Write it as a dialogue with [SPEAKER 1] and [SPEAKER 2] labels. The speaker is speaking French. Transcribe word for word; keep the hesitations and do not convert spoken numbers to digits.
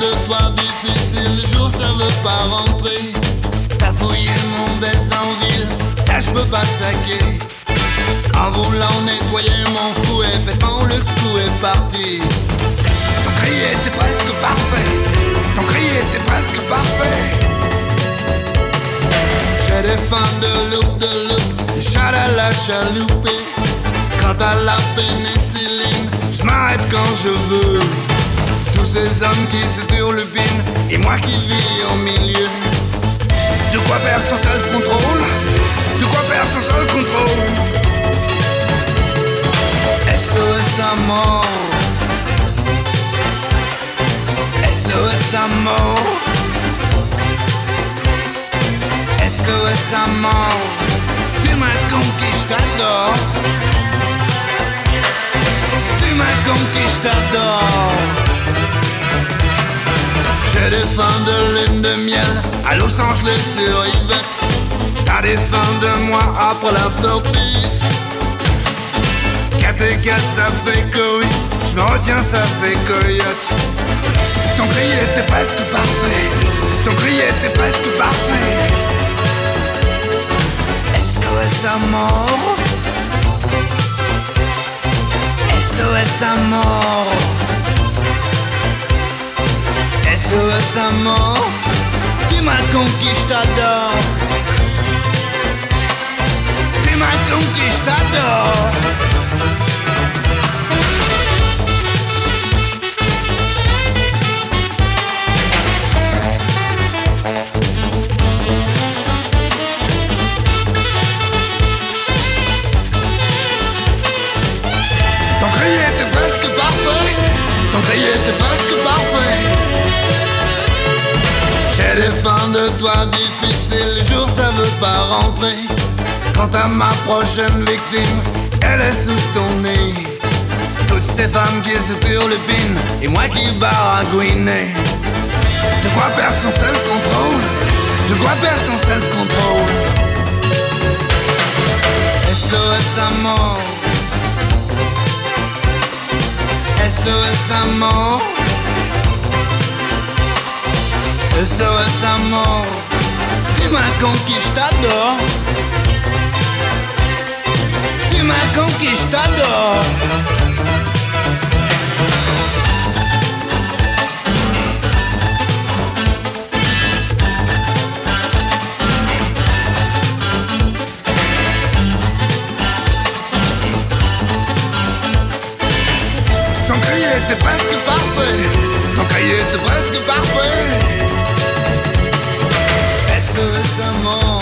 [SPEAKER 1] de toi difficile, le jour ça veut pas rentrer. T'as fouillé mon baise en ville, ça je peux pas saquer. En voulant nettoyer mon fouet, bêtement le coup est parti. Ton cri était presque parfait, ton cri était presque parfait. J'ai des fans de look, de look, des chats à la chaloupée. Quant à la pénicilline, je m'arrête quand je veux. Tous ces hommes qui se turlupinent et moi qui vis au milieu. De quoi perdre son self-control, de quoi perdre son self-control. S O S à mort, S O S à mort, S O S à mort. Tu m'as conquis, je t'adore. Tu m'as conquis, je t'adore. J'ai des fins de lune de miel à Los Angeles sur Yvette. T'as des fins de mois après l'afterbeat. Quatre et quatre ça fait que huit, je me retiens ça fait coyote. Ton cri était presque parfait, ton cri était presque parfait. S O S à mort, S O S à mort, S O S à mort. Tu m'as conquis, je t'adore. Tu m'as conquis, je t'adore. Ton cri était presque parfait, ton cri était presque parfait. J'ai des fins de toi difficiles, le jour ça veut pas rentrer. Quant à ma prochaine victime, elle est sous ton nez. Toutes ces femmes qui se turlupinent et moi qui baragouine. De quoi perdre son self-control, de quoi perdre son self-control. S O S à mort, S O S à mort, S O S à mort. Tu m'as conquis, je t'adore. Tu m'as conquis, je t'adore. Ton cri était presque parfait, ton cri était presque parfait. S O S à mort.